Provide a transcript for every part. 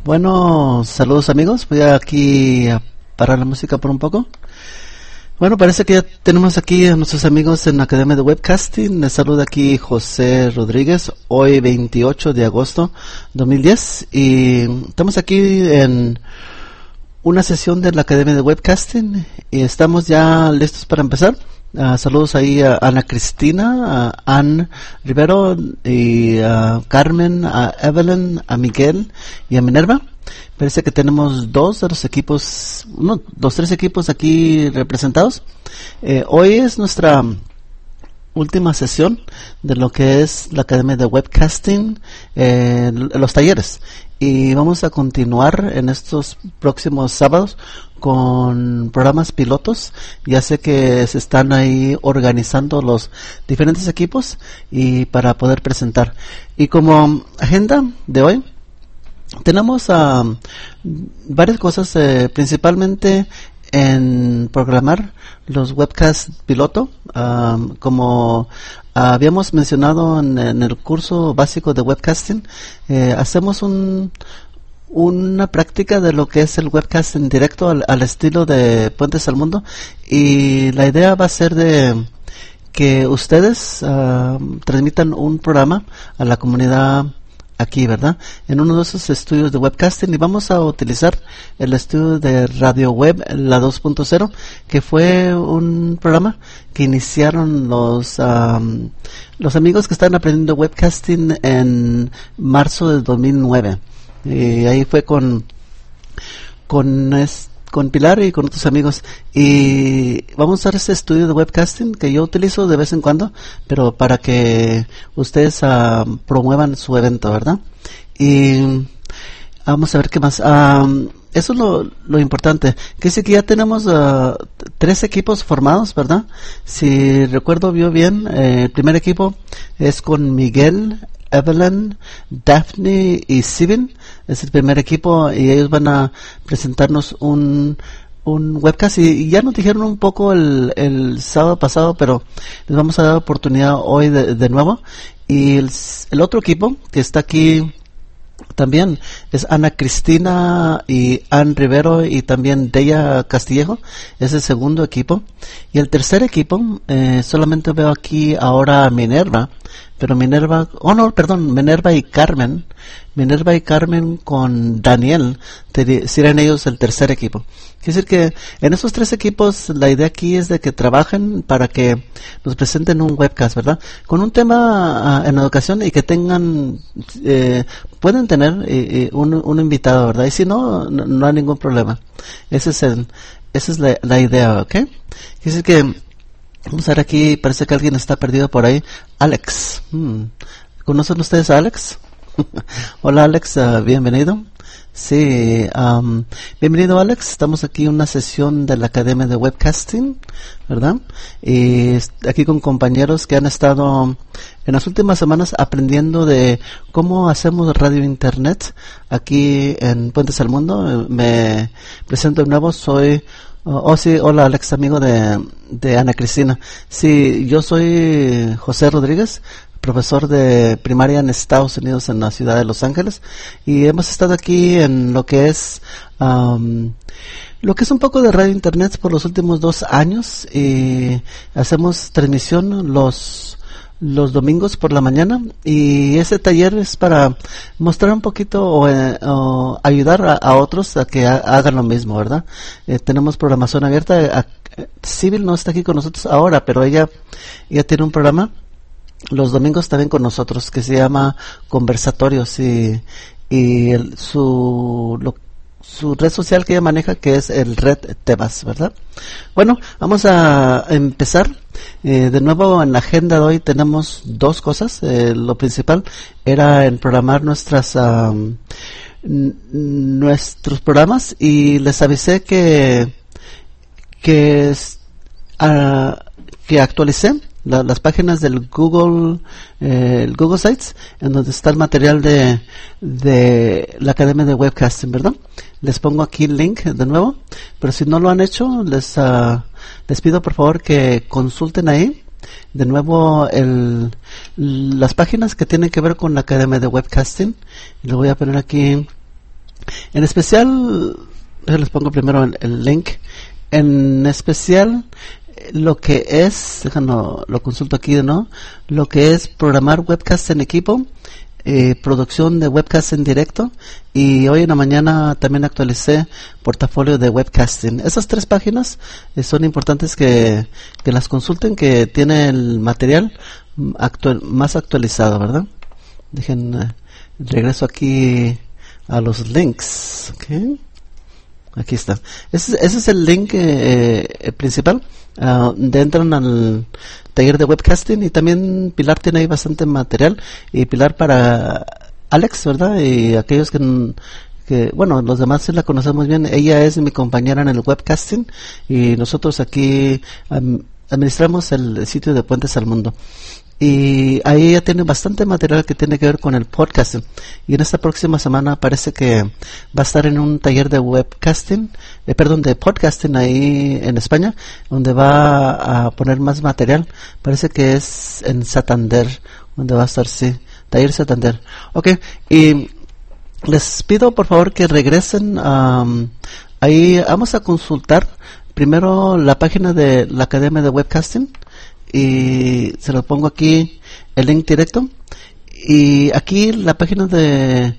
Bueno, saludos amigos. Voy aquí a parar la música por un poco. Bueno, parece que ya tenemos aquí a nuestros amigos en la Academia de Webcasting. Les saluda aquí José Rodríguez, hoy 28 de agosto 2010. Y estamos aquí en una sesión de la Academia de Webcasting y estamos ya listos para empezar. Saludos ahí a Ana Cristina, a Ann Rivero y a Carmen, a Evelyn, a Miguel y a Minerva. Parece que tenemos dos de los equipos, tres equipos aquí representados. Hoy es nuestra última sesión de lo que es la Academia de Webcasting, los talleres. Y vamos a continuar en estos próximos sábados con programas pilotos. Ya sé que se están ahí organizando los diferentes equipos y para poder presentar. Y como agenda de hoy, tenemos varias cosas, principalmente en programar los webcasts piloto, como habíamos mencionado en el curso básico de webcasting. Hacemos una práctica de lo que es el webcast en directo al estilo de Puentes al Mundo, y la idea va a ser de que ustedes transmitan un programa a la comunidad aquí, ¿verdad? En uno de esos estudios de webcasting, y vamos a utilizar el estudio de Radio Web, la 2.0, que fue un programa que iniciaron los amigos que están aprendiendo webcasting en marzo de 2009. Y ahí fue con Pilar y con otros amigos, y vamos a usar ese estudio de webcasting que yo utilizo de vez en cuando, pero para que ustedes promuevan su evento, ¿verdad? Y vamos a ver qué más. Eso es lo importante, que es que ya tenemos 3 equipos formados, ¿verdad? Si recuerdo bien, el primer equipo es con Miguel, Evelyn, Daphne y Steven. Es el primer equipo y ellos van a presentarnos un webcast, y ya nos dijeron un poco el sábado pasado, pero les vamos a dar oportunidad hoy de nuevo. Y el otro equipo que está aquí también es Ana Cristina y Ann Rivero y también Deya Castillejo. Es el segundo equipo. Y el tercer equipo, solamente veo aquí ahora a Minerva, pero Minerva y Carmen. Minerva y Carmen con Daniel serán ellos el tercer equipo. Quiere decir que en esos 3 equipos la idea aquí es de que trabajen para que nos presenten un webcast, ¿verdad? Con un tema en educación, y que tengan, pueden tener un invitado, ¿verdad? Y si no hay ningún problema. Esa es la idea, ¿ok? Quiere decir que vamos a ver aquí, parece que alguien está perdido por ahí. Alex. ¿Conocen ustedes a Alex? Hola Alex, bienvenido. Sí, bienvenido Alex. Estamos aquí en una sesión de la Academia de Webcasting, ¿verdad? Y aquí con compañeros que han estado en las últimas semanas aprendiendo de cómo hacemos radio internet aquí en Puentes al Mundo. Me presento de nuevo, soy... sí, hola Alex, amigo de Ana Cristina. Sí, yo soy José Rodríguez, profesor de primaria en Estados Unidos, en la ciudad de Los Ángeles, y hemos estado aquí en lo que es un poco de radio internet por los últimos 2 años, y hacemos transmisión los domingos por la mañana, y ese taller es para mostrar un poquito o ayudar a otros a que hagan lo mismo, ¿verdad? Tenemos programación abierta. Civil no está aquí con nosotros ahora, pero ella tiene un programa los domingos también con nosotros que se llama Conversatorios, y su red social que ella maneja, que es el Red Tebas, ¿verdad? Bueno, vamos a empezar. De nuevo en la agenda de hoy tenemos 2 cosas. Lo principal era en programar nuestros programas, y les avisé que actualicé las páginas del Google Sites, en donde está el material de la Academia de Webcasting, ¿verdad? Les pongo aquí el link de nuevo, pero si no lo han hecho, les pido por favor que consulten ahí de nuevo las páginas que tienen que ver con la Academia de Webcasting. Le voy a poner aquí En especial, les pongo primero el link. En especial, lo que es, déjame, lo consulto aquí, ¿no? Lo que es programar webcast en equipo, producción de webcast en directo, y hoy en la mañana también actualicé portafolio de webcasting. Esas 3 páginas son importantes que las consulten, que tiene el material más actualizado, ¿verdad? Dejen, regreso aquí a los links, ¿ok? Aquí está. Ese es el link principal. Entran al taller de webcasting, y también Pilar tiene ahí bastante material, y Pilar para Alex, ¿verdad? Y aquellos que bueno, los demás sí la conocemos bien. Ella es mi compañera en el webcasting, y nosotros aquí administramos el sitio de Puentes al Mundo. Y ahí ella tiene bastante material que tiene que ver con el podcasting. Y en esta próxima semana parece que va a estar en un taller de webcasting, de podcasting ahí en España, donde va a poner más material. Parece que es en Santander, donde va a estar, sí, taller Santander. Ok, y les pido por favor que regresen. Ahí vamos a consultar primero la página de la Academia de Webcasting, y se lo pongo aquí el link directo, y aquí la página de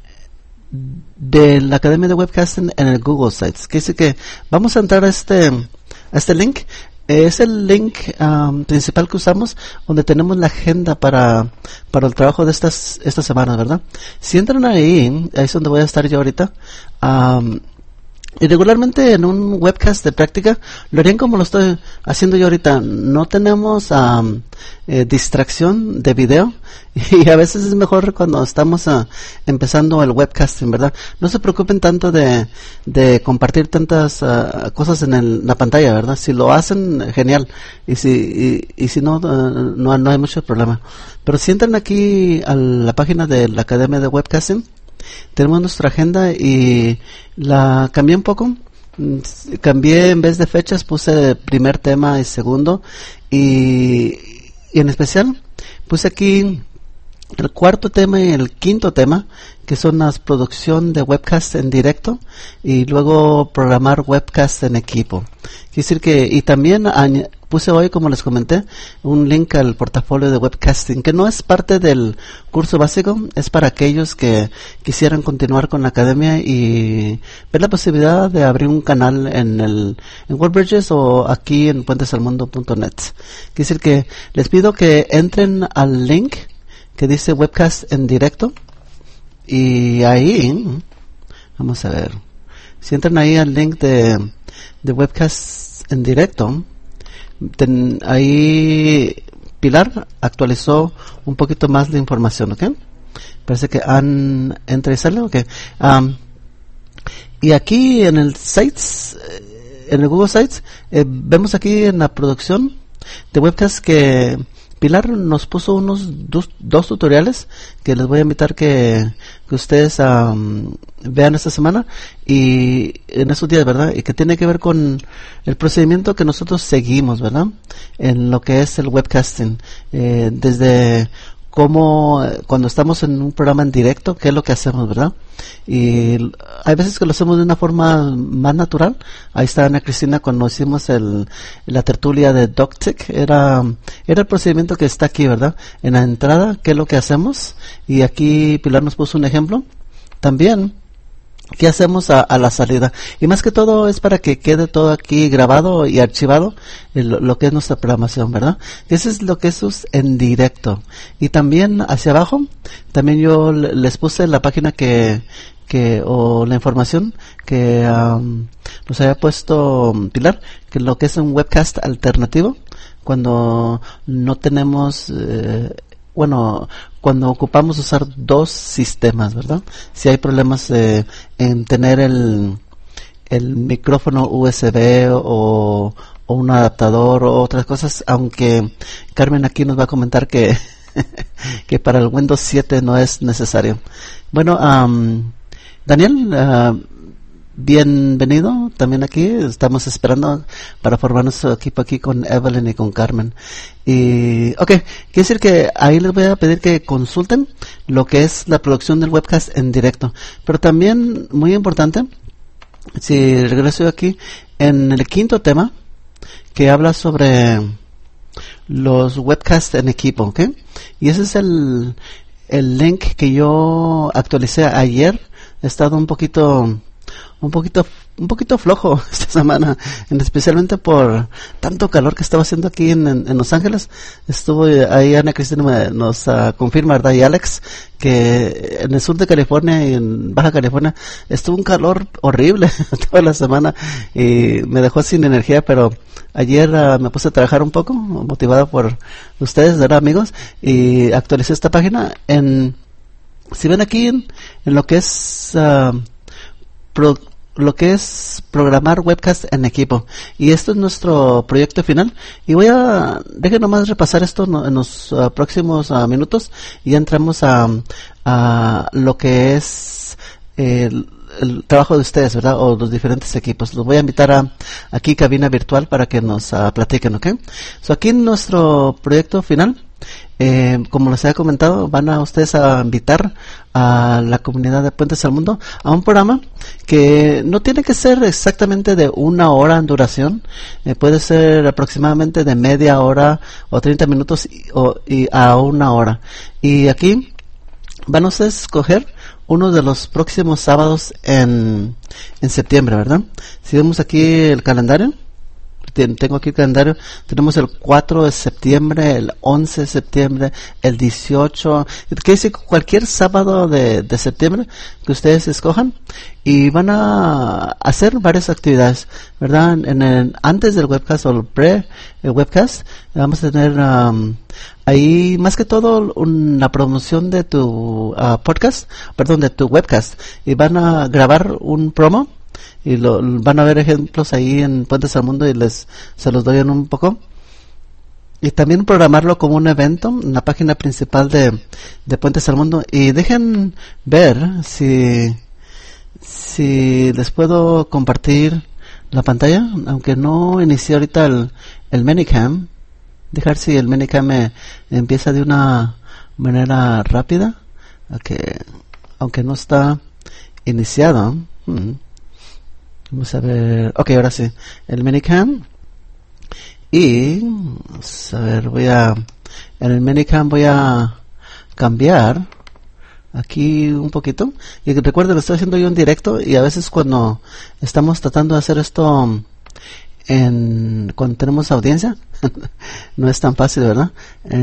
la Academia de Webcasting en el Google Sites, que dice que vamos a entrar a este link. Es el link principal que usamos, donde tenemos la agenda para el trabajo de esta semana, ¿verdad? Si entran ahí es donde voy a estar yo ahorita. Y regularmente en un webcast de práctica lo harían como lo estoy haciendo yo ahorita. No tenemos distracción de video, y a veces es mejor cuando estamos empezando el webcasting, ¿verdad? No se preocupen tanto de compartir tantas cosas en la pantalla, ¿verdad? Si lo hacen, genial, y si no, no hay mucho problema. Pero si entran aquí a la página de la Academia de Webcasting, tenemos nuestra agenda, y la cambié un poco. Cambié, en vez de fechas puse primer tema y segundo, y en especial puse aquí el 4º tema y el 5º tema, que son las producción de webcast en directo, y luego programar webcast en equipo. Quiere decir que, y también puse hoy, como les comenté, un link al portafolio de webcasting, que no es parte del curso básico, es para aquellos que quisieran continuar con la academia y ver la posibilidad de abrir un canal en WordBridges o aquí en puentesalmundo.net. Quiere decir que les pido que entren al link que dice webcast en directo, y ahí vamos a ver, si entran ahí al link de webcast en directo, ahí Pilar actualizó un poquito más de información, ¿ok? Parece que entra y sale, ¿ok? Y aquí en el Sites, en el Google Sites, vemos aquí en la producción de webcast que Pilar nos puso unos dos tutoriales que les voy a invitar que ustedes vean esta semana y en estos días, ¿verdad? Y que tiene que ver con el procedimiento que nosotros seguimos, ¿verdad? En lo que es el webcasting, desde cómo, cuando estamos en un programa en directo, qué es lo que hacemos, ¿verdad? Y hay veces que lo hacemos de una forma más natural. Ahí está Ana Cristina cuando hicimos la tertulia de DocTech, era el procedimiento que está aquí, ¿verdad? En la entrada, qué es lo que hacemos, y aquí Pilar nos puso un ejemplo también. ¿Qué hacemos a la salida? Y más que todo es para que quede todo aquí grabado y archivado, lo que es nuestra programación, ¿verdad? Eso es lo que es en directo. Y también hacia abajo, también yo les puse la página o la información que nos había puesto Pilar, que lo que es un webcast alternativo, cuando no tenemos... cuando ocupamos usar dos sistemas, ¿verdad? Si hay problemas en tener el micrófono USB o un adaptador o otras cosas, aunque Carmen aquí nos va a comentar que que para el Windows 7 no es necesario. Bueno, Daniel, bienvenido también aquí. Estamos esperando para formar nuestro equipo aquí con Evelyn y con Carmen. Y, quiere decir que ahí les voy a pedir que consulten lo que es la producción del webcast en directo. Pero también, muy importante, si regreso aquí, en el quinto tema, que habla sobre los webcasts en equipo, ¿ok? Y ese es el link que yo actualicé ayer. He estado un poquito flojo esta semana, especialmente por tanto calor que estaba haciendo aquí en Los Ángeles. Estuvo ahí Ana Cristina nos confirma, ¿verdad? Y Alex, que en el sur de California y en Baja California estuvo un calor horrible toda la semana y me dejó sin energía, pero ayer me puse a trabajar un poco, motivado por ustedes, ¿verdad, amigos? Y actualicé esta página si ven aquí en lo que es programar webcast en equipo, y esto es nuestro proyecto final, y dejen nomás repasar esto en los próximos minutos, y ya entramos a lo que es el trabajo de ustedes, ¿verdad? O los diferentes equipos. Los voy a invitar aquí cabina virtual para que nos platiquen, ¿ok? Aquí en nuestro proyecto final, como les había comentado, van a ustedes a invitar a la comunidad de Puentes al Mundo a un programa que no tiene que ser exactamente de 1 hora en duración, puede ser aproximadamente de media hora o 30 minutos y a 1 hora. Y aquí van a ustedes a escoger uno de los próximos sábados en septiembre, ¿verdad? Si vemos aquí el calendario, tengo aquí el calendario, tenemos el 4 de septiembre, el 11 de septiembre, el 18, que dice cualquier sábado de septiembre que ustedes escojan, y van a hacer varias actividades, ¿verdad? Antes del webcast o el webcast, vamos a tener ahí más que todo la promoción de tu de tu webcast, y van a grabar un promo, y van a ver ejemplos ahí en Puentes al Mundo, y se los doy en un poco, y también programarlo como un evento en la página principal de Puentes al Mundo. Y dejen ver si les puedo compartir la pantalla, aunque no inicié ahorita el Minicam. Dejar si el Minicam me empieza de una manera rápida, aunque no está iniciado. Vamos a ver. Ahora sí. El Minicam. Y vamos a ver, en el Minicam voy a cambiar aquí un poquito. Y recuerden, lo estoy haciendo yo en directo, y a veces cuando estamos tratando de hacer esto cuando tenemos audiencia, no es tan fácil, ¿verdad?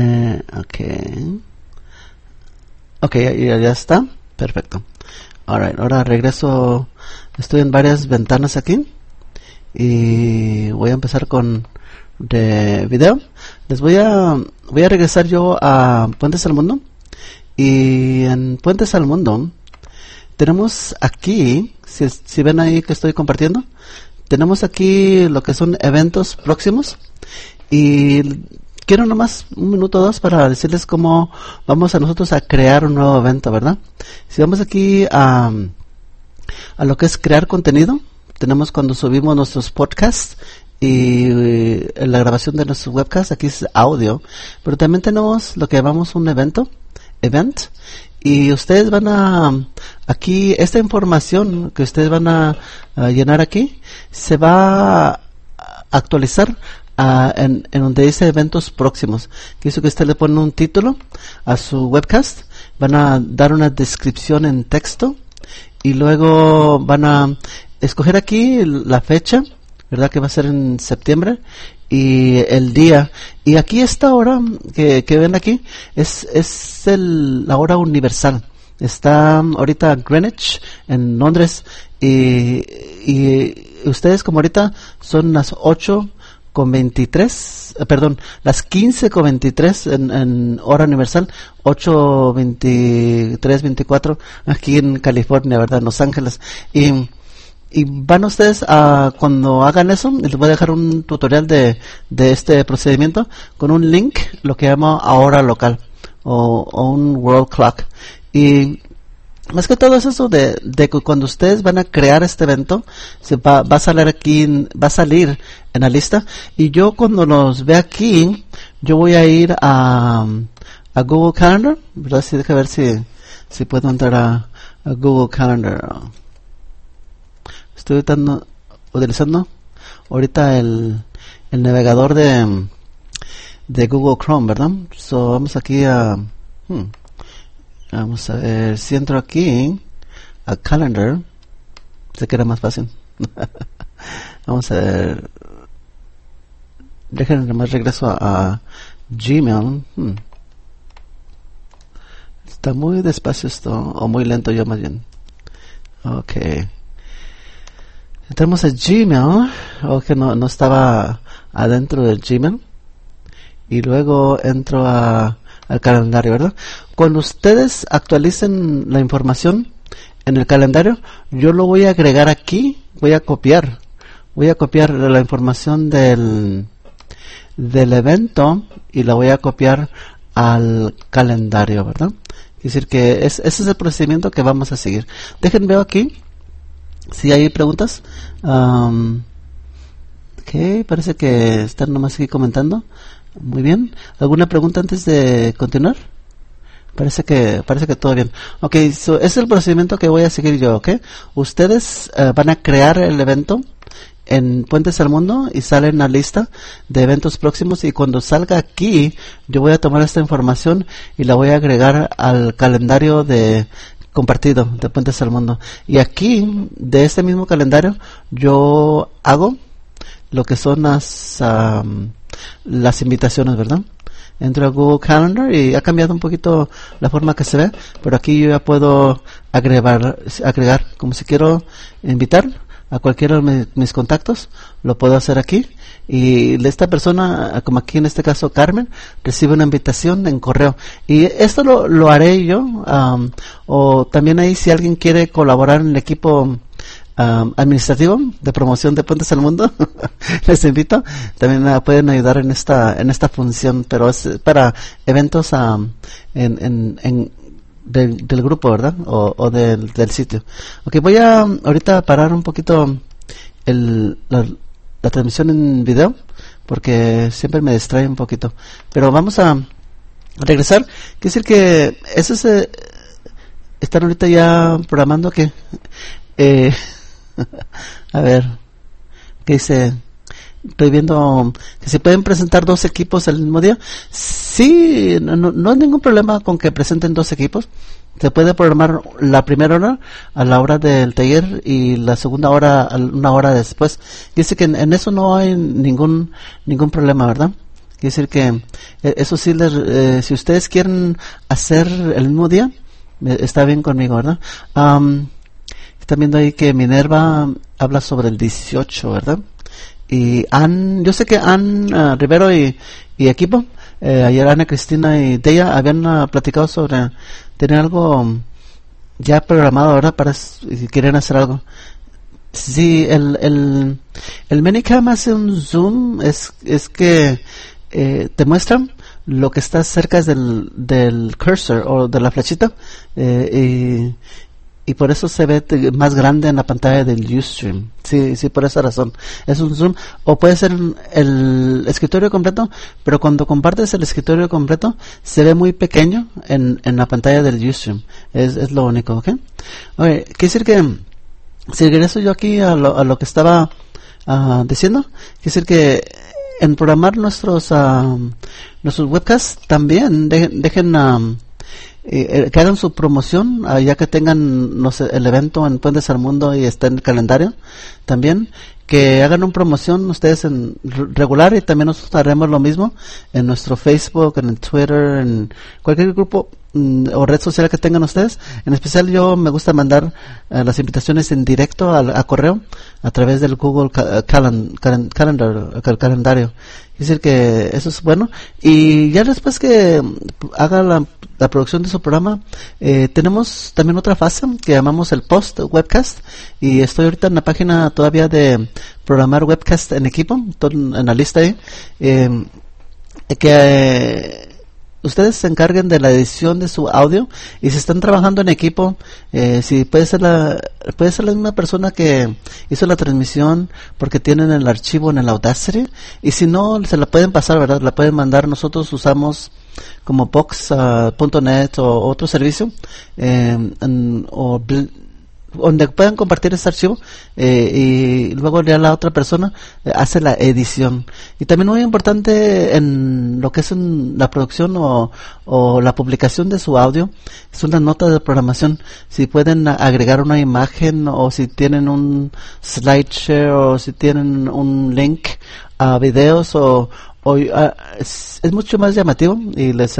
Ya está. Perfecto. Alright, ahora regreso. Estoy en varias ventanas aquí y voy a empezar de video. Voy a regresar yo a Puentes al Mundo, y en Puentes al Mundo tenemos aquí, si ven ahí que estoy compartiendo, tenemos aquí lo que son eventos próximos, y quiero nomás 1 minuto o 2 para decirles cómo vamos a nosotros a crear un nuevo evento, ¿verdad? Si vamos aquí a lo que es crear contenido, tenemos cuando subimos nuestros podcasts y la grabación de nuestros webcasts, aquí es audio, pero también tenemos lo que llamamos un event, y ustedes van aquí, esta información que ustedes van a llenar aquí, se va a actualizar en donde dice eventos próximos, que eso que usted le pone un título a su webcast, van a dar una descripción en texto, y luego van a escoger aquí la fecha, ¿verdad? Que va a ser en septiembre, y el día. Y aquí esta hora que ven aquí es la hora universal. Está ahorita Greenwich en Londres, y ustedes como ahorita son las 8:23, las 15:23 en hora universal, 8:23, 24 aquí en California, ¿verdad? En Los Ángeles. Y van ustedes cuando hagan eso, les voy a dejar un tutorial de este procedimiento con un link, lo que llama hora local o un world clock. Y más que todo es eso de que cuando ustedes van a crear este evento, va a salir aquí, va a salir en la lista, y yo cuando los vea aquí, yo voy a ir a Google Calendar, ¿verdad? Sí, deja ver si puedo entrar a Google Calendar. Estoy utilizando ahorita el navegador de Google Chrome, ¿verdad? So, vamos aquí vamos a ver, si entro aquí a Calendar, sé que era más fácil. Vamos a ver, déjenme más regreso a Gmail. Está muy despacio esto, o muy lento yo más bien. Ok. Entramos a Gmail, que no estaba adentro del Gmail. Y luego entro al calendario, ¿verdad? Cuando ustedes actualicen la información en el calendario, yo lo voy a agregar aquí, voy a copiar la información del evento y la voy a copiar al calendario, ¿verdad? Es decir que ese es el procedimiento que vamos a seguir. Déjenme ver aquí si hay preguntas. Ok, parece que están nomás aquí comentando. Muy bien. ¿Alguna pregunta antes de continuar? Parece que todo bien. Ok, ese es el procedimiento que voy a seguir yo, ¿ok? Ustedes van a crear el evento en Puentes al Mundo y sale una lista de eventos próximos, y cuando salga aquí, yo voy a tomar esta información y la voy a agregar al calendario compartido de Puentes al Mundo. Y aquí, de este mismo calendario, yo hago lo que son las invitaciones, ¿verdad? Entro a Google Calendar y ha cambiado un poquito la forma que se ve, pero aquí yo ya puedo agregar como si quiero invitar a cualquiera de mis contactos, lo puedo hacer aquí, y esta persona, como aquí en este caso Carmen, recibe una invitación en correo, y esto lo haré yo, o también ahí si alguien quiere colaborar en el equipo administrativo de promoción de Puentes al Mundo, les invito, también pueden ayudar en esta función, pero es para eventos del grupo, ¿verdad? O del sitio. Ok, voy a ahorita parar un poquito la transmisión en video, porque siempre me distrae un poquito, pero vamos a regresar. Quiere decir que eso están ahorita ya programando que a ver, ¿qué dice? Estoy viendo que se pueden presentar 2 equipos el mismo día. Sí, no hay ningún problema con que presenten 2 equipos. Se puede programar la primera hora a la hora del taller y la segunda hora una hora después. Dice que en eso no hay ningún problema, ¿verdad? Quiere decir que eso sí, si ustedes quieren hacer el mismo día, está bien conmigo, ¿verdad? Están viendo ahí que Minerva habla sobre el 18, ¿verdad? Y yo sé que Ann Rivero y equipo, ayer Ana Cristina y Deya habían platicado sobre tener algo ya programado, ¿verdad? Para si quieren hacer algo. Sí, el Minicam hace un zoom, es que te muestran lo que está cerca del cursor o de la flechita, y por eso se ve más grande en la pantalla del Ustream. Sí, por esa razón. Es un zoom, o puede ser el escritorio completo, pero cuando compartes el escritorio completo, se ve muy pequeño en la pantalla del Ustream. Es lo único, ¿ok? Quiere decir que, si regreso yo aquí a lo que estaba diciendo, quiere decir que en programar nuestros webcasts también dejen que hagan su promoción, ya que tengan el evento en Puentes al Mundo y está en el calendario, también que hagan una promoción ustedes en regular, y también nosotros haremos lo mismo en nuestro Facebook, en el Twitter, en cualquier grupo o red social que tengan ustedes. En especial yo me gusta mandar las invitaciones en directo a correo a través del Google Calendar, el calendario. Es decir que eso es bueno, y ya después que haga la producción de su programa, tenemos también otra fase que llamamos el post webcast, y estoy ahorita en la página todavía de programar webcast en equipo, en la lista ahí, que ustedes se encarguen de la edición de su audio, y si están trabajando en equipo, si puede ser la misma persona que hizo la transmisión, porque tienen el archivo en el Audacity, y si no, se la pueden pasar, ¿verdad? La pueden mandar. Nosotros usamos como Box.net o otro servicio, donde puedan compartir este archivo, y luego ya la otra persona hace la edición. Y también muy importante en lo que es en la producción o la publicación de su audio, es una nota de programación. Si pueden agregar una imagen, o si tienen un slideshare, o si tienen un link a videos, es mucho más llamativo, y les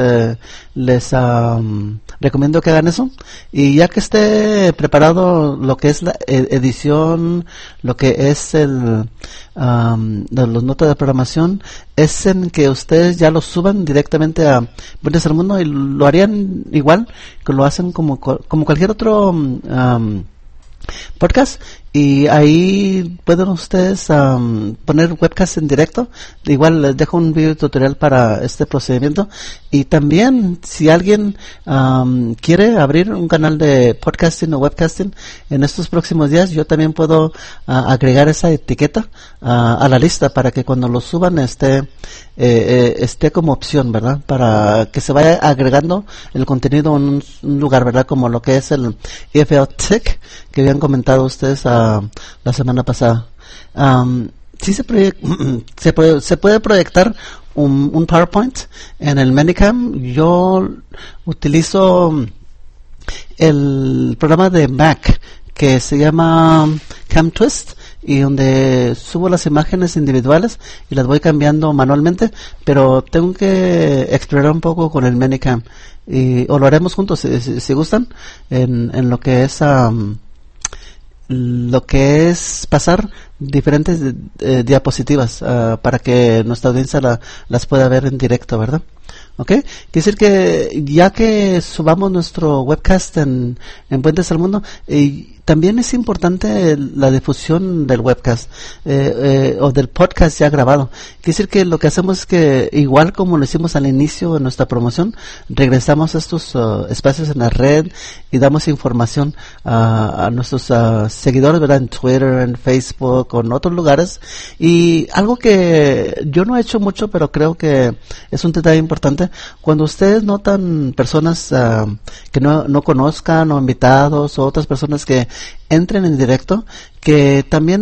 recomiendo que hagan eso. Y ya que esté preparado lo que es la edición, lo que es de los notas de programación, es en que ustedes ya lo suban directamente a Puentes al Mundo, y lo harían igual que lo hacen como cualquier otro podcast, y ahí pueden ustedes poner webcast en directo. Igual les dejo un video tutorial para este procedimiento. Y también, si alguien quiere abrir un canal de podcasting o webcasting en estos próximos días, yo también puedo agregar esa etiqueta a la lista, para que cuando lo suban esté como opción, ¿verdad? Para que se vaya agregando el contenido en un lugar, ¿verdad? Como lo que es el EFL Tech que habían comentado ustedes la semana pasada. Sí se puede proyectar un PowerPoint en el Manicam. Yo utilizo el programa de Mac que se llama CamTwist, y donde subo las imágenes individuales y las voy cambiando manualmente, pero tengo que explorar un poco con el Manicam, o lo haremos juntos si gustan, en lo que es pasar diferentes diapositivas para que nuestra audiencia las pueda ver en directo, ¿verdad? ¿Ok? Quiere decir que ya que subamos nuestro webcast en Puentes al Mundo, también es importante la difusión del webcast o del podcast ya grabado. Quiere decir que lo que hacemos es que, igual como lo hicimos al inicio de nuestra promoción, regresamos a estos espacios en la red y damos información a nuestros seguidores, ¿verdad? En Twitter, en Facebook, o en otros lugares. Y algo que yo no he hecho mucho, pero creo que es un detalle importante: cuando ustedes notan personas que no conozcan, o invitados, o otras personas que entren en directo, que también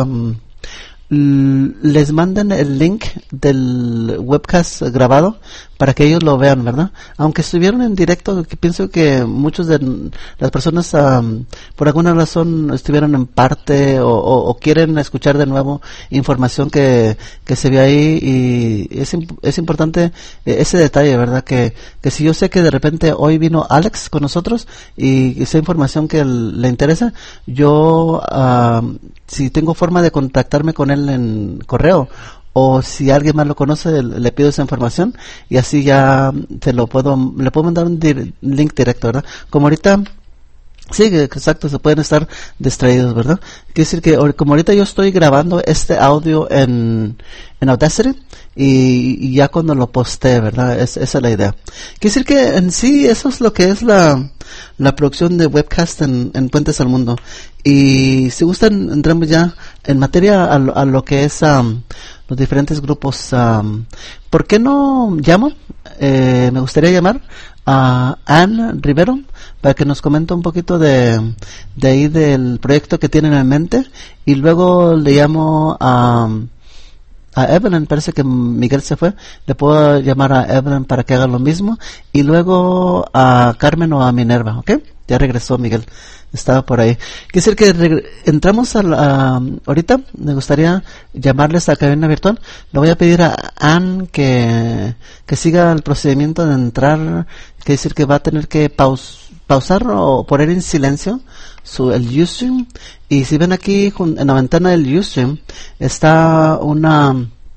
les manden el link del webcast grabado para que ellos lo vean, ¿verdad? Aunque estuvieron en directo, que pienso que muchos de las personas por alguna razón estuvieron en parte, o quieren escuchar de nuevo información que se vio ahí, y es importante ese detalle, ¿verdad? Que si yo sé que de repente hoy vino Alex con nosotros y esa información que le interesa, yo si tengo forma de contactarme con él en correo, o si alguien más lo conoce, le pido esa información, y así ya le puedo mandar un link directo, ¿verdad? Como ahorita, sí, exacto, se pueden estar distraídos, ¿verdad? Quiere decir que como ahorita yo estoy grabando este audio en Audacity, y ya cuando lo postee, ¿verdad? Esa es la idea. Quiere decir que en sí eso es lo que es la producción de webcast en Puentes al Mundo. Y si gustan, entramos ya en materia a lo que es los diferentes grupos. ¿Por qué no llamo? Me gustaría llamar a Anne Rivero para que nos comente un poquito de ahí del proyecto que tienen en mente, y luego le llamo a Evelyn. Parece que Miguel se fue. Le puedo llamar a Evelyn para que haga lo mismo, y luego a Carmen o a Minerva, ¿ok? Ya regresó Miguel, estaba por ahí. Quiere decir que entramos ahorita. Me gustaría llamarles a cabina virtual. Le voy a pedir a Anne que siga el procedimiento de entrar. Quiere decir que va a tener que pausar o poner en silencio el Ustream. Y si ven aquí en la ventana del Ustream está una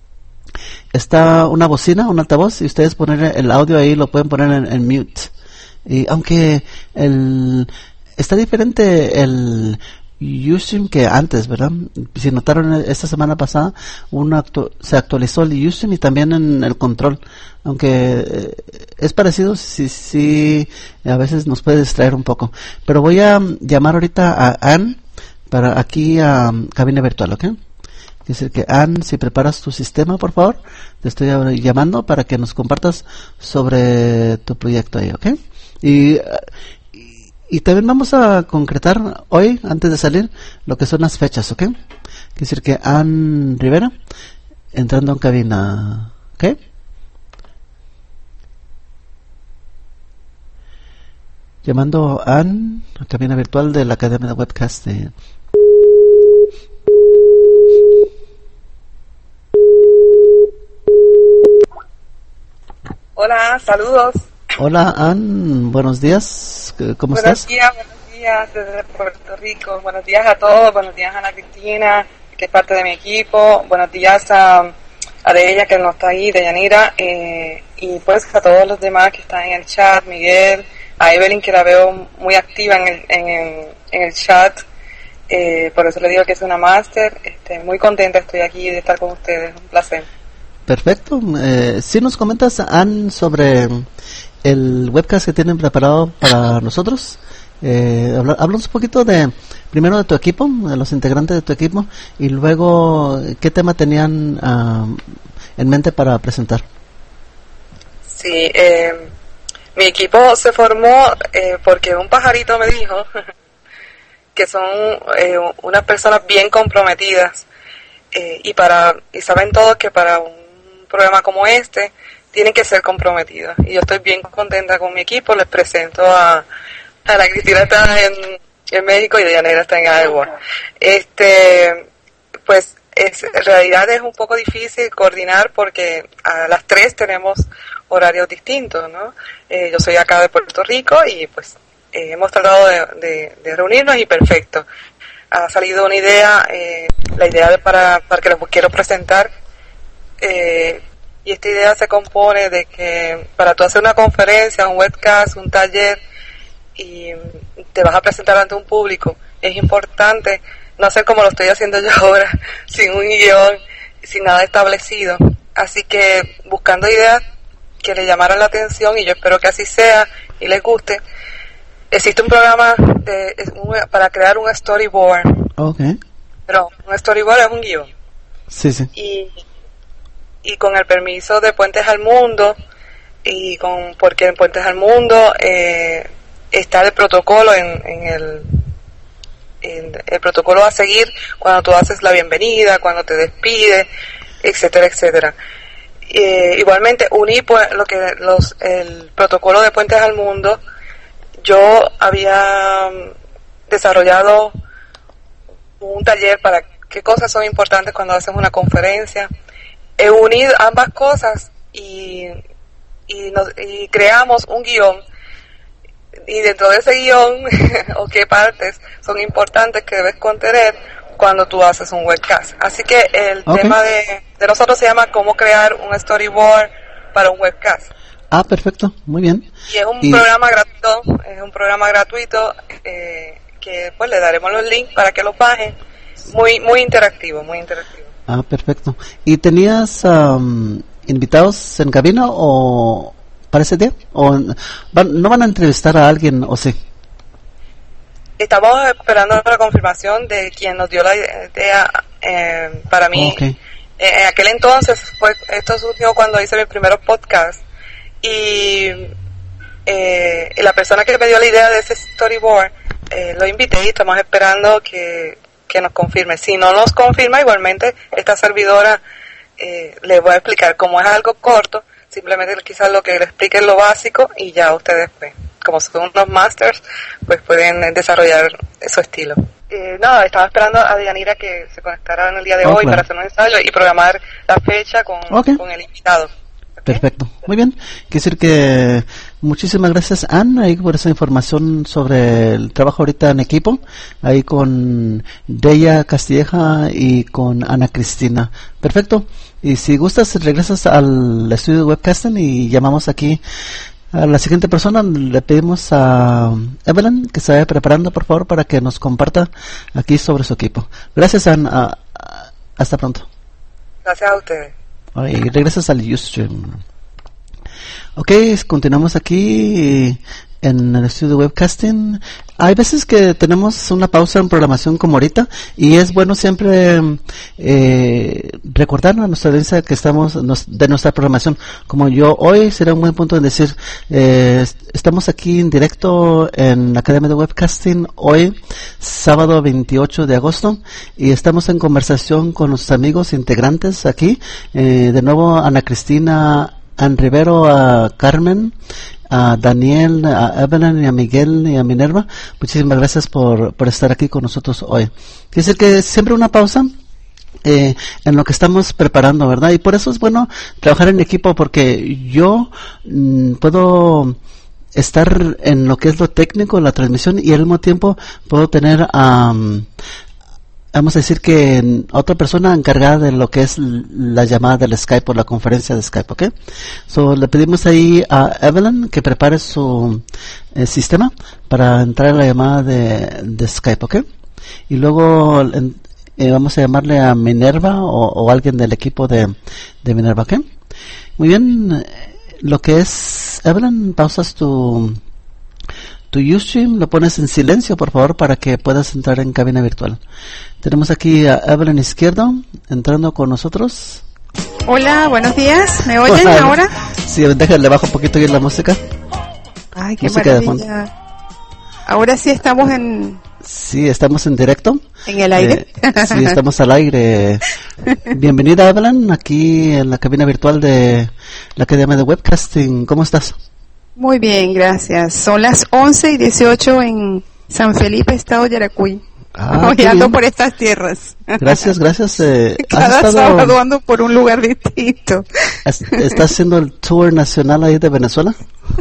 bocina, un altavoz, y ustedes poner el audio ahí, lo pueden poner en mute. Y aunque está diferente Ustream que antes, ¿verdad? Si notaron esta semana pasada, se actualizó el Ustream y también en el control. Aunque es parecido, sí, a veces nos puede distraer un poco. Pero voy a llamar ahorita a Ann para aquí a cabina virtual, ¿ok? Es decir que Ann, si preparas tu sistema, por favor, te estoy llamando para que nos compartas sobre tu proyecto ahí, ¿ok? Y también vamos a concretar hoy, antes de salir, lo que son las fechas, ¿ok? Es decir que Ann Rivera, entrando en cabina, ¿ok? Llamando a Ann, a cabina virtual de la Academia de Webcast. Hola, saludos. Hola, Ann, buenos días. ¿Cómo estás? Buenos días desde Puerto Rico. Buenos días a todos. Buenos días a Ana Cristina, que es parte de mi equipo. Buenos días a de ella, que no está ahí, de Yanira. Y pues a todos los demás que están en el chat, Miguel, a Evelyn, que la veo muy activa en el chat. Por eso le digo que es una máster. Muy contenta estoy aquí de estar con ustedes. Un placer. Perfecto. Si nos comentas, Ann, sobre el webcast que tienen preparado para nosotros. Háblanos un poquito primero de tu equipo, de los integrantes de tu equipo, y luego qué tema tenían en mente para presentar. Sí, mi equipo se formó porque un pajarito me dijo que son unas personas bien comprometidas y saben todos que para un programa como este tienen que ser comprometidos, y yo estoy bien contenta con mi equipo. Les presento a la Cristina, está en México, y Deyanira está en Iowa. Pues en realidad es un poco difícil coordinar porque a las tres tenemos horarios distintos, ¿no? Yo soy acá de Puerto Rico y pues hemos tratado de reunirnos y perfecto. Ha salido una idea, la idea para que les quiero presentar, y esta idea se compone de que para tú hacer una conferencia, un webcast, un taller, y te vas a presentar ante un público, es importante no hacer como lo estoy haciendo yo ahora, sin un guión, sin nada establecido. Así que buscando ideas que le llamaran la atención, y yo espero que así sea y les guste, existe un programa para crear un storyboard. Okay. Pero un storyboard es un guión. Sí. Y con el permiso de Puentes al Mundo, porque en Puentes al Mundo está el protocolo el protocolo a seguir cuando tú haces la bienvenida, cuando te despides, etcétera, etcétera. Igualmente uní pues el protocolo de Puentes al Mundo. Yo había desarrollado un taller para qué cosas son importantes cuando haces una conferencia. He unido ambas cosas y creamos un guión, y dentro de ese guión o qué partes son importantes que debes contener cuando tú haces un webcast. Así que el tema de nosotros se llama cómo crear un storyboard para un webcast. Ah, perfecto, muy bien. Y es un programa gratuito, que pues le daremos los links para que los bajen. Muy interactivo. Ah, perfecto. ¿Y tenías invitados en cabina o para ese día? ¿O no van a entrevistar a alguien o sí? Estamos esperando la confirmación de quien nos dio la idea. Para mí, en aquel entonces, esto surgió cuando hice mis primeros podcasts, y la persona que me dio la idea de ese storyboard, lo invité y estamos esperando que nos confirme. Si no nos confirma, igualmente esta servidora le voy a explicar. Como es algo corto, simplemente quizás lo que le explique es lo básico, y ya ustedes pues, como son unos masters, pues pueden desarrollar su estilo. Estaba esperando a Deyanira que se conectara en el día de hoy, claro, para hacer un ensayo y programar la fecha con el invitado. ¿Okay? Perfecto, muy bien. Quiere decir que muchísimas gracias, Ann, ahí por esa información sobre el trabajo ahorita en equipo, ahí con Deya Castilleja y con Ana Cristina. Perfecto. Y si gustas, regresas al estudio de webcasting y llamamos aquí A la siguiente persona le pedimos a Evelyn que se vaya preparando, por favor, para que nos comparta aquí sobre su equipo. Gracias, Ann. Hasta pronto. Gracias a ustedes. Y regresas al Ustream. Ok, continuamos aquí en el estudio de webcasting. Hay veces que tenemos una pausa en programación como ahorita, y es bueno siempre recordar a nuestra audiencia que estamos de nuestra programación. Como yo hoy será un buen punto de decir, estamos aquí en directo en la Academia de Webcasting hoy, sábado 28 de agosto, y estamos en conversación con los amigos integrantes aquí. De nuevo, Ana Cristina, Ann Rivero, a Carmen, a Daniel, a Evelyn, y a Miguel y a Minerva. Muchísimas gracias por estar aquí con nosotros hoy. Quiere decir que siempre una pausa en lo que estamos preparando, ¿verdad? Y por eso es bueno trabajar en equipo, porque yo puedo estar en lo que es lo técnico, la transmisión, y al mismo tiempo puedo tener vamos a decir que otra persona encargada de lo que es la llamada del Skype o la conferencia de Skype, ¿ok? So, le pedimos ahí a Evelyn que prepare su sistema para entrar a la llamada de Skype, ¿ok? Y luego vamos a llamarle a Minerva o alguien del equipo de Minerva, ¿ok? Muy bien, lo que es, Evelyn, pausas tu Ustream, lo pones en silencio, por favor, para que puedas entrar en cabina virtual. Tenemos aquí a Evelyn Izquierdo entrando con nosotros. Hola, buenos días. ¿Me oyen ahora? Sí, déjale, bajo un poquito aquí la música. Ay, qué maravilla. Ahora sí estamos en... Sí, estamos en directo. ¿En el aire? Sí, estamos al aire. Bienvenida, Evelyn, aquí en la cabina virtual de la Academia de Webcasting. ¿Cómo estás? Muy bien, gracias. Son las 11:18 en San Felipe, estado de Yaracuy. Ando por estas tierras. Gracias. Cada sábado ando por un lugar distinto. ¿Estás haciendo el tour nacional ahí de Venezuela?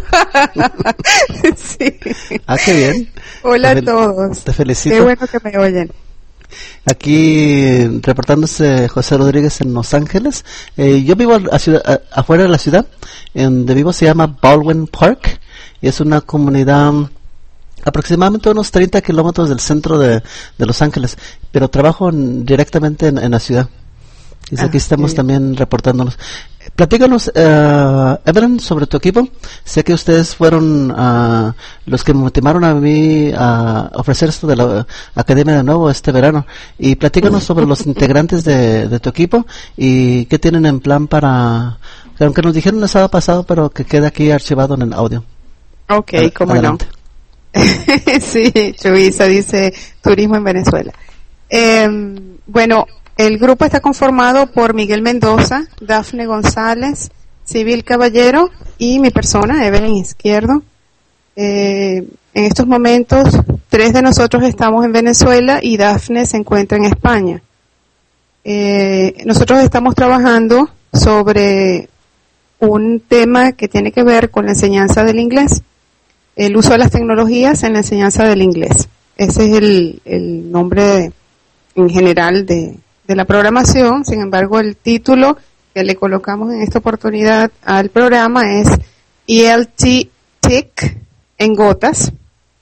Sí. Qué bien. Hola a todos. Te felicito. Qué bueno que me oyen. Aquí reportándose José Rodríguez en Los Ángeles. Yo vivo afuera de la ciudad. Donde vivo se llama Baldwin Park, y es una comunidad aproximadamente unos 30 kilómetros del centro de Los Ángeles, pero trabajo directamente en la ciudad. Y aquí estamos también reportándonos. Platícanos, Evelyn, sobre tu equipo. Sé que ustedes fueron los que me motivaron a mí a ofrecer esto de la Academia de nuevo este verano. Y platícanos sobre los integrantes de tu equipo y qué tienen en plan para... Aunque nos dijeron el sábado pasado, pero que quede aquí archivado en el audio. Ok, cómo no. Sí, Chuisa dice turismo en Venezuela. Bueno, el grupo está conformado por Miguel Mendoza, Dafne González, Civil Caballero y mi persona, Evelyn Izquierdo. En estos momentos, 3 de nosotros estamos en Venezuela y Dafne se encuentra en España. Nosotros estamos trabajando sobre un tema que tiene que ver con la enseñanza del inglés, el uso de las tecnologías en la enseñanza del inglés. Ese es el nombre en general de la programación. Sin embargo, el título que le colocamos en esta oportunidad al programa es ELT TIC en gotas.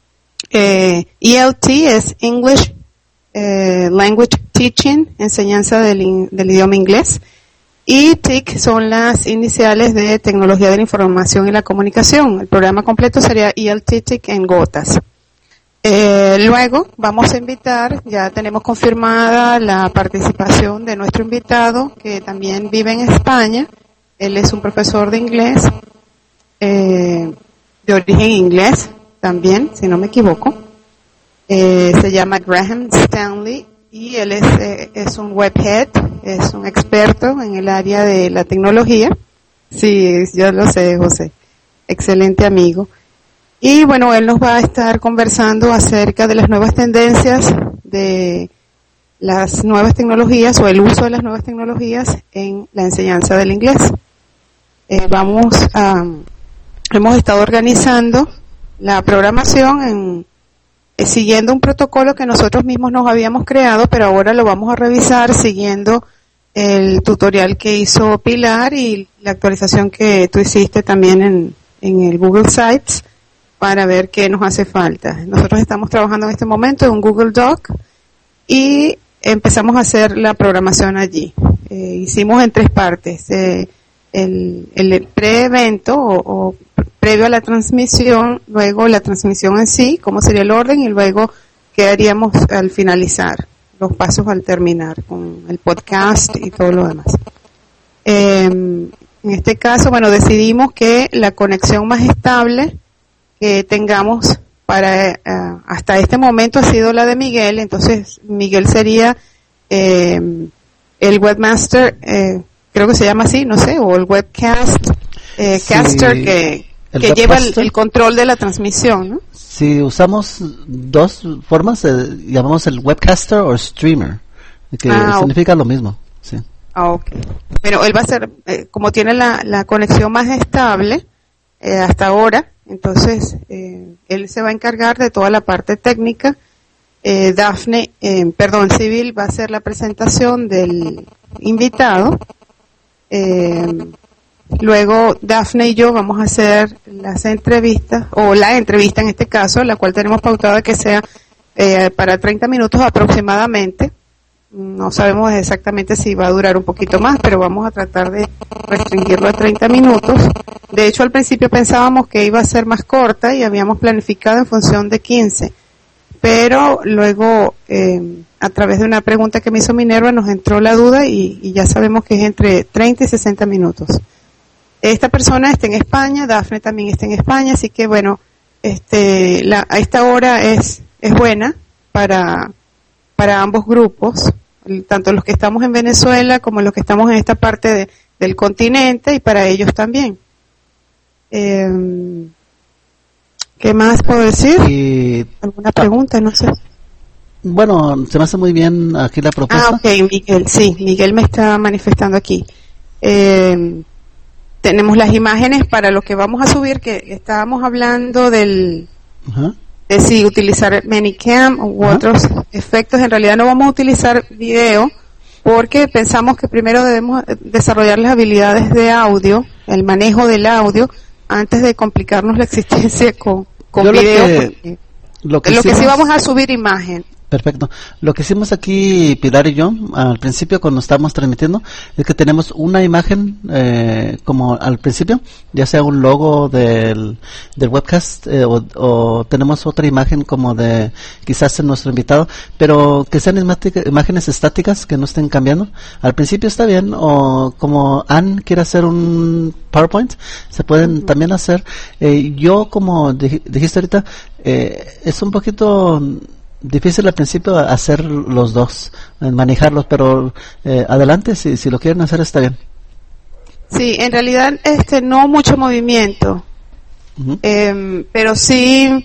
ELT es English Language Teaching, enseñanza del idioma inglés. Y TIC son las iniciales de Tecnología de la Información y la Comunicación. El programa completo sería ELT TIC en gotas. Luego vamos a invitar, ya tenemos confirmada la participación de nuestro invitado, que también vive en España. Él es un profesor de inglés, de origen inglés también, si no me equivoco. Se llama Graham Stanley y él es un webhead, es un experto en el área de la tecnología. Sí, yo lo sé, José. Excelente amigo. Y bueno, él nos va a estar conversando acerca de las nuevas tendencias, de las nuevas tecnologías o el uso de las nuevas tecnologías en la enseñanza del inglés. Hemos estado organizando la programación siguiendo un protocolo que nosotros mismos nos habíamos creado, pero ahora lo vamos a revisar siguiendo el tutorial que hizo Pilar y la actualización que tú hiciste también en el Google Sites para ver qué nos hace falta. Nosotros estamos trabajando en este momento en un Google Doc y empezamos a hacer la programación allí. Hicimos en 3 partes. El pre-evento o previo a la transmisión, luego la transmisión en sí, cómo sería el orden, y luego qué haríamos al finalizar, los pasos al terminar con el podcast y todo lo demás. En este caso, decidimos que la conexión más estable que tengamos para hasta este momento ha sido la de Miguel. Entonces Miguel sería el webmaster, creo que se llama así, no sé, o el webcast caster que lleva el control de la transmisión, ¿no? Sí, usamos 2 formas, llamamos el webcaster o streamer, que significa lo mismo. Sí. Okay. Pero él va a ser, como tiene la conexión más estable hasta ahora, entonces él se va a encargar de toda la parte técnica. Civil va a hacer la presentación del invitado. Luego Dafne y yo vamos a hacer las entrevistas, o la entrevista en este caso, la cual tenemos pautada que sea para 30 minutos aproximadamente. No sabemos exactamente si va a durar un poquito más, pero vamos a tratar de restringirlo a 30 minutos. De hecho, al principio pensábamos que iba a ser más corta y habíamos planificado en función de 15. Pero luego, a través de una pregunta que me hizo Minerva, nos entró la duda y ya sabemos que es entre 30 y 60 minutos. Esta persona está en España, Dafne también está en España, así que a esta hora es buena para ambos grupos, tanto los que estamos en Venezuela como los que estamos en esta parte del continente, y para ellos también. ¿Qué más puedo decir? ¿Alguna pregunta? No sé. Bueno, se me hace muy bien aquí la propuesta. Ok, Miguel, sí, Miguel me está manifestando aquí. Tenemos las imágenes para lo que vamos a subir, que estábamos hablando de si utilizar Manycam u otros efectos. En realidad no vamos a utilizar video porque pensamos que primero debemos desarrollar las habilidades de audio, el manejo del audio, antes de complicarnos la existencia con video. Lo que sí vamos a subir imagen. Perfecto. Lo que hicimos aquí, Pilar y yo, al principio cuando estábamos transmitiendo, es que tenemos una imagen como al principio, ya sea un logo del webcast o tenemos otra imagen como de quizás nuestro invitado, pero que sean imágenes estáticas, que no estén cambiando. Al principio está bien, o como Ann quiere hacer un PowerPoint, se pueden también hacer. Yo, como dijiste ahorita, es un poquito difícil al principio hacer los dos, manejarlos, pero adelante, si lo quieren hacer está bien. Sí, en realidad no mucho movimiento, pero sí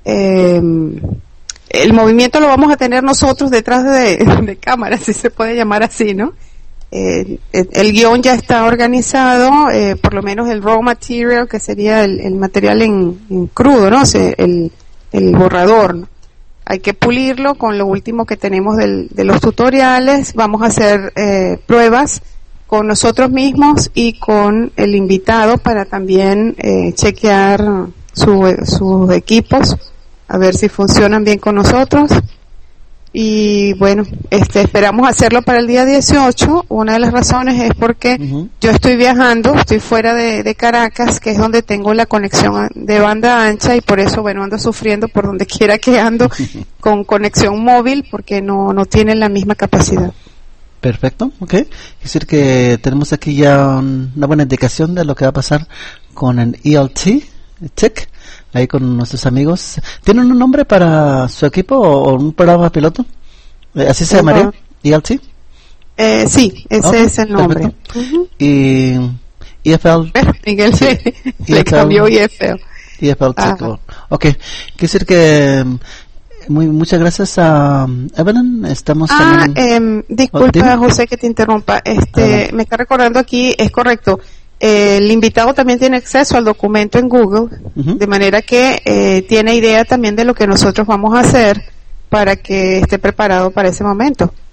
el movimiento lo vamos a tener nosotros detrás de cámara, si se puede llamar así, ¿no? El guión ya está organizado, por lo menos el raw material, que sería el material en crudo, ¿no? El borrador, ¿no? Hay que pulirlo con lo último que tenemos de los tutoriales. Vamos a hacer pruebas con nosotros mismos y con el invitado para también chequear sus equipos, a ver si funcionan bien con nosotros. Y bueno, esperamos hacerlo para el día 18. Una de las razones es porque yo estoy viajando, estoy fuera de Caracas, que es donde tengo la conexión de banda ancha, y por eso, ando sufriendo por donde quiera que ando con conexión móvil, porque no tienen la misma capacidad. Perfecto, ok. Es decir que tenemos aquí ya una buena indicación de lo que va a pasar con el ELT, TIC, ahí con nuestros amigos. ¿Tienen un nombre para su equipo o un programa piloto? ¿Así se llamaría? ¿ELT? Sí, ese es el nombre. Y EFL. Miguel le cambió EFL. EFL TIC. Ok, quiere decir que muchas gracias a Evelyn. Estamos también... disculpa, José, que te interrumpa. Me está recordando aquí, es correcto. El invitado también tiene acceso al documento en Google, de manera que tiene idea también de lo que nosotros vamos a hacer para que esté preparado para ese momento.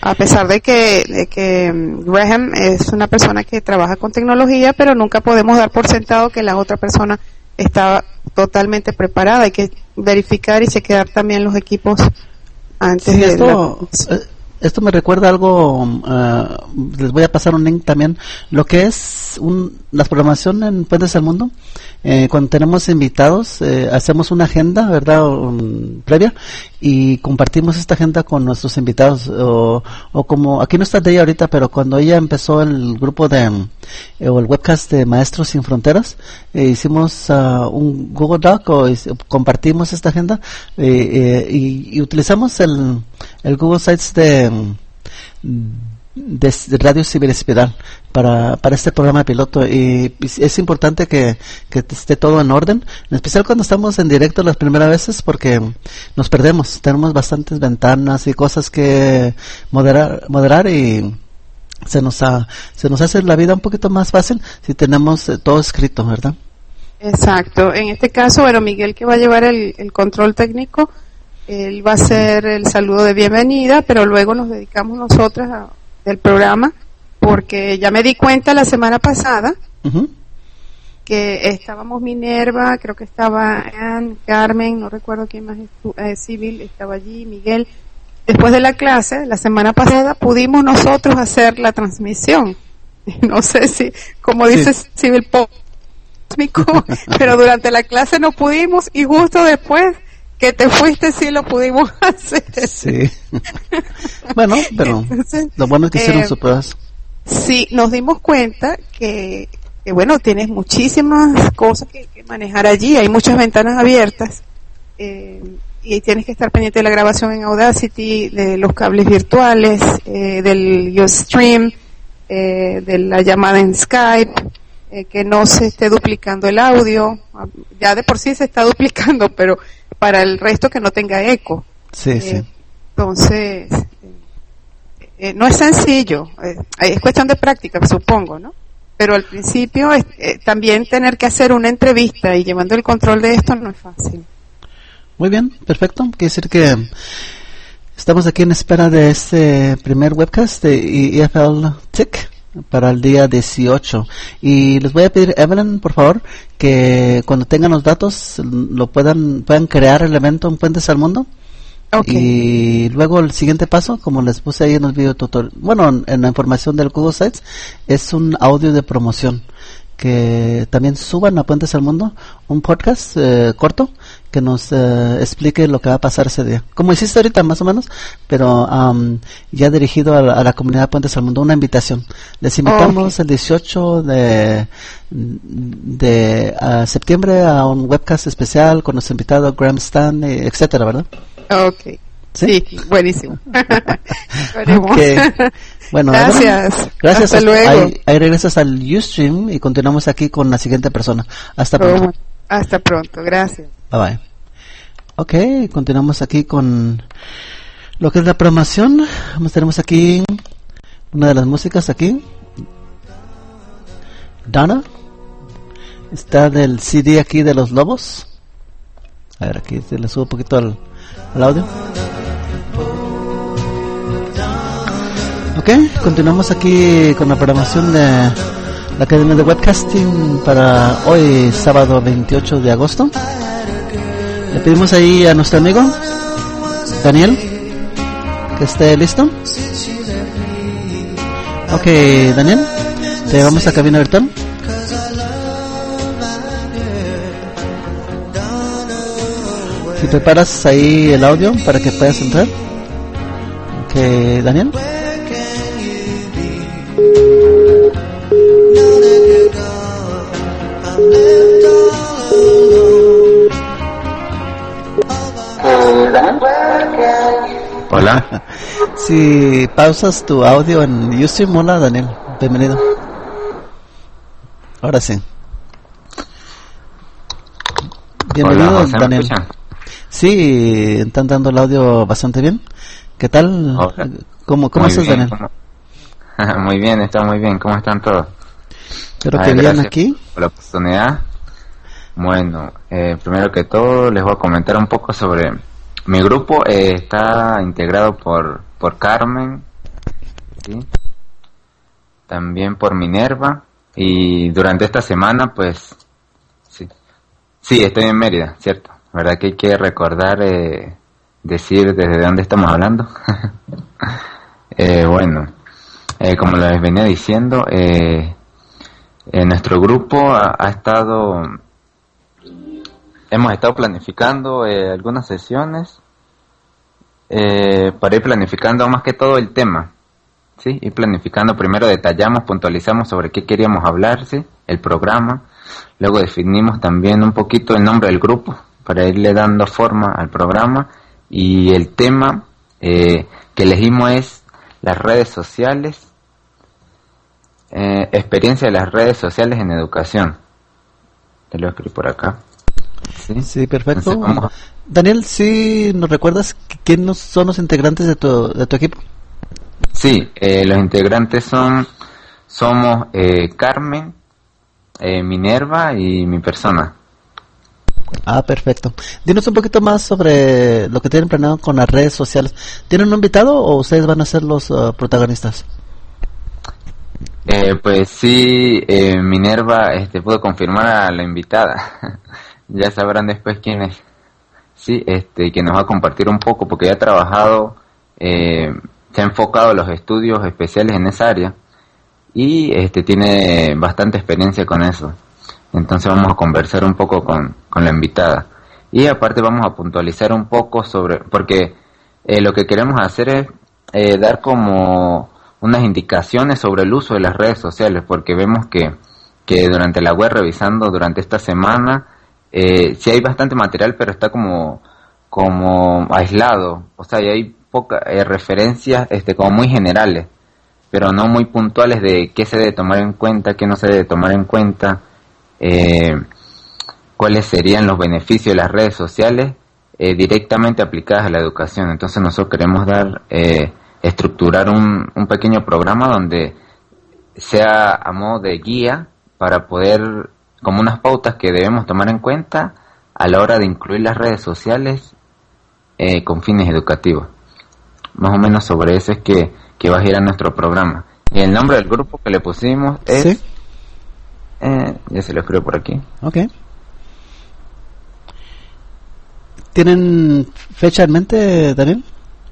A pesar de que Graham es una persona que trabaja con tecnología, pero nunca podemos dar por sentado que la otra persona está totalmente preparada. Hay que verificar y chequear también los equipos antes de esto me recuerda algo, les voy a pasar un link también, lo que es la programación en Puentes al Mundo. Cuando tenemos invitados, hacemos una agenda, ¿verdad? Previa, y compartimos esta agenda con nuestros invitados, o como, aquí no está de ella ahorita, pero cuando ella empezó el grupo o el webcast de Maestros Sin Fronteras, hicimos un Google Doc, compartimos esta agenda, y utilizamos el Google Sites de Radio Civil Espiral para este programa piloto, y es importante que esté todo en orden, en especial cuando estamos en directo las primeras veces, porque nos perdemos, tenemos bastantes ventanas y cosas que moderar y se nos hace la vida un poquito más fácil si tenemos todo escrito, ¿verdad? Exacto. En este caso, bueno, Miguel, que va a llevar el control técnico, él va a hacer el saludo de bienvenida, pero luego nos dedicamos nosotras del programa, porque ya me di cuenta la semana pasada que estábamos Minerva, creo que estaba Ann, Carmen, no recuerdo quién más, Civil estaba allí, Miguel. Después de la clase, la semana pasada, pudimos nosotros hacer la transmisión. No sé si, como dice Civil Cósmico, pero durante la clase no pudimos, y justo después que te fuiste sí lo pudimos hacer. Sí. Bueno, pero entonces, lo bueno es que hicieron sus pruebas. Sí, nos dimos cuenta que bueno, tienes muchísimas cosas que manejar allí, hay muchas ventanas abiertas, y tienes que estar pendiente de la grabación en Audacity, de los cables virtuales, del Ustream, de la llamada en Skype, que no se esté duplicando el audio, ya de por sí se está duplicando, pero para el resto que no tenga eco. Sí, sí. Entonces, no es sencillo, es cuestión de práctica, supongo, ¿no? Pero al principio también tener que hacer una entrevista y llevando el control de esto no es fácil. Muy bien, perfecto. Quiere decir que estamos aquí en espera de este primer webcast de EFL TIC para el día 18. Y les voy a pedir, Evelyn, por favor, que cuando tengan los datos lo puedan crear el evento en Puentes al Mundo. Okay. Y luego el siguiente paso, como les puse ahí en el video tutorial, bueno, en la información del Google Sites, es un audio de promoción que también suban a Puentes al Mundo, un podcast corto que nos explique lo que va a pasar ese día, como hiciste ahorita más o menos, pero ya dirigido a la comunidad de Puentes al Mundo, una invitación. Les invitamos el 18 de septiembre a un webcast especial con nuestro invitado Graham Stan, etcétera, ¿verdad? Okay. Sí, buenísimo. Okay. Bueno, gracias. Gracias. Hasta luego. Ahí regresas al Ustream y continuamos aquí con la siguiente persona. Hasta pronto. Hasta pronto. Gracias. Bye bye. Okay, continuamos aquí con lo que es la programación. Tenemos aquí una de las músicas aquí. Donna. Está del CD aquí de Los Lobos. A ver, aquí se le subo un poquito al audio. Ok, continuamos aquí con la programación de la Academia de Webcasting para hoy, sábado 28 de agosto. Le pedimos ahí a nuestro amigo Daniel que esté listo. Ok, Daniel, te llevamos a cabina virtual. Si preparas ahí el audio para que puedas entrar. Ok, Daniel. Hola. Si pausas tu audio en Ustream, hola Daniel, bienvenido. Ahora sí. Bienvenido, hola, José, Daniel. Sí, están dando el audio bastante bien. ¿Qué tal? Hola. ¿Cómo estás, bien, Daniel? Muy bien, está muy bien. ¿Cómo están todos? Espero que bien aquí. Por la oportunidad. Bueno, primero que todo les voy a comentar un poco sobre mi grupo. Está integrado por Carmen, ¿sí? También por Minerva, y durante esta semana, pues, sí, estoy en Mérida, ¿cierto? ¿Verdad que hay que recordar, decir desde dónde estamos hablando? Bueno, como les venía diciendo, nuestro grupo hemos estado planificando algunas sesiones para ir planificando más que todo el tema, ¿sí? Ir planificando, primero detallamos, puntualizamos sobre qué queríamos hablar, ¿sí? El programa, luego definimos también un poquito el nombre del grupo para irle dando forma al programa, y el tema que elegimos es las redes sociales, experiencia de las redes sociales en educación. Te lo escribí por acá. Sí, perfecto. Entonces, Daniel, ¿sí nos recuerdas quiénes son los integrantes de tu equipo? Sí, los integrantes somos Carmen, Minerva y mi persona. Ah, perfecto. Dinos un poquito más sobre lo que tienen planeado con las redes sociales. ¿Tienen un invitado o ustedes van a ser los protagonistas? Pues sí, Minerva pudo confirmar a la invitada. Ya sabrán después quién es. Sí, que nos va a compartir un poco, porque ya ha trabajado, se ha enfocado los estudios especiales en esa área y tiene bastante experiencia con eso. Entonces vamos a conversar un poco con la invitada, y aparte vamos a puntualizar un poco porque lo que queremos hacer es dar como unas indicaciones sobre el uso de las redes sociales, porque vemos que durante la web, revisando durante esta semana, sí hay bastante material, pero está como aislado, o sea, y hay pocas referencias como muy generales, pero no muy puntuales de qué se debe tomar en cuenta, qué no se debe tomar en cuenta, cuáles serían los beneficios de las redes sociales directamente aplicadas a la educación. Entonces nosotros queremos estructurar un pequeño programa donde sea a modo de guía para poder, como unas pautas que debemos tomar en cuenta a la hora de incluir las redes sociales con fines educativos. Más o menos sobre eso es que va a girar nuestro programa. Y el nombre del grupo que le pusimos es... ¿Sí? Ya se lo escribo por aquí. Ok. ¿Tienen fecha en mente, Daniel?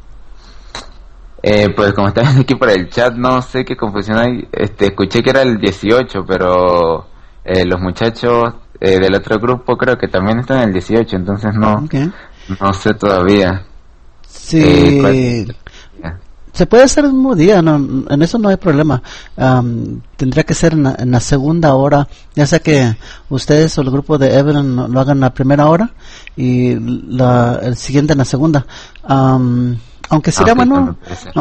Pues como está viendo aquí por el chat, no sé qué confusión hay. Escuché que era el 18, pero los muchachos del otro grupo creo que también están en el 18, entonces no sé todavía. Sí. Se puede hacer el mismo día, no, en eso no hay problema. Tendría que ser en la segunda hora, ya sea que ustedes o el grupo de Evelyn lo hagan la primera hora y el siguiente en la segunda. Aunque sería bueno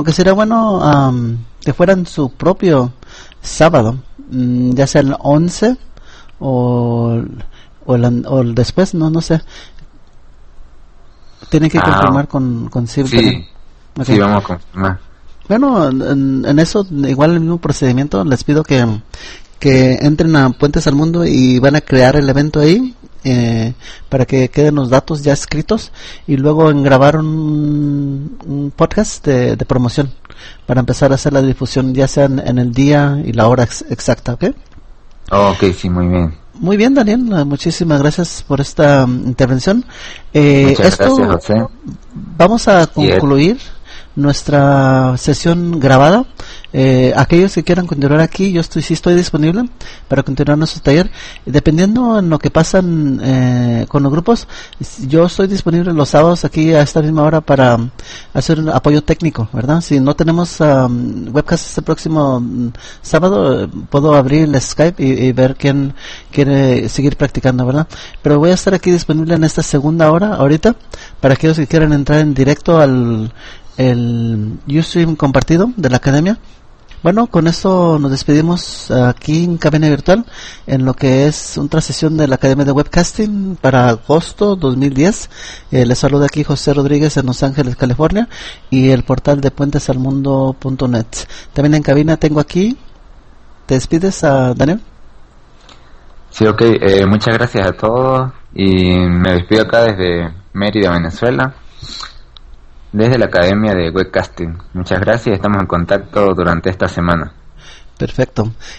que fueran su propio sábado, ya sea el 11 o el después, no sé. Tienen que confirmar con Silvia. Sí. Okay. Sí, vamos a confirmar. Bueno, en eso, igual el mismo procedimiento, les pido que entren a Puentes al Mundo y van a crear el evento ahí, para que queden los datos ya escritos, y luego en grabar un podcast de promoción para empezar a hacer la difusión, ya sea en el día y la hora exacta, ¿ok? Ok, sí, muy bien. Muy bien, Daniel, muchísimas gracias por esta intervención. Muchas gracias, José. Vamos a concluir nuestra sesión grabada. Aquellos que quieran continuar aquí, yo estoy disponible para continuar nuestro taller, dependiendo en lo que pasan con los grupos. Yo estoy disponible los sábados aquí a esta misma hora para hacer un apoyo técnico, ¿verdad? Si no tenemos webcast este próximo sábado, puedo abrir el Skype y ver quién quiere seguir practicando, ¿verdad? Pero voy a estar aquí disponible en esta segunda hora ahorita para aquellos que quieran entrar en directo al Ustream compartido de la academia. Bueno, con esto nos despedimos aquí en Cabina Virtual, en lo que es otra sesión de la Academia de Webcasting para agosto 2010. Les saluda aquí José Rodríguez en Los Ángeles, California, y el portal de puentesalmundo.net. También en cabina tengo aquí, ¿te despides, Daniel? Sí, ok, muchas gracias a todos, y me despido acá desde Mérida, Venezuela. desde la Academia de Webcasting. Muchas gracias, estamos en contacto durante esta semana. Perfecto.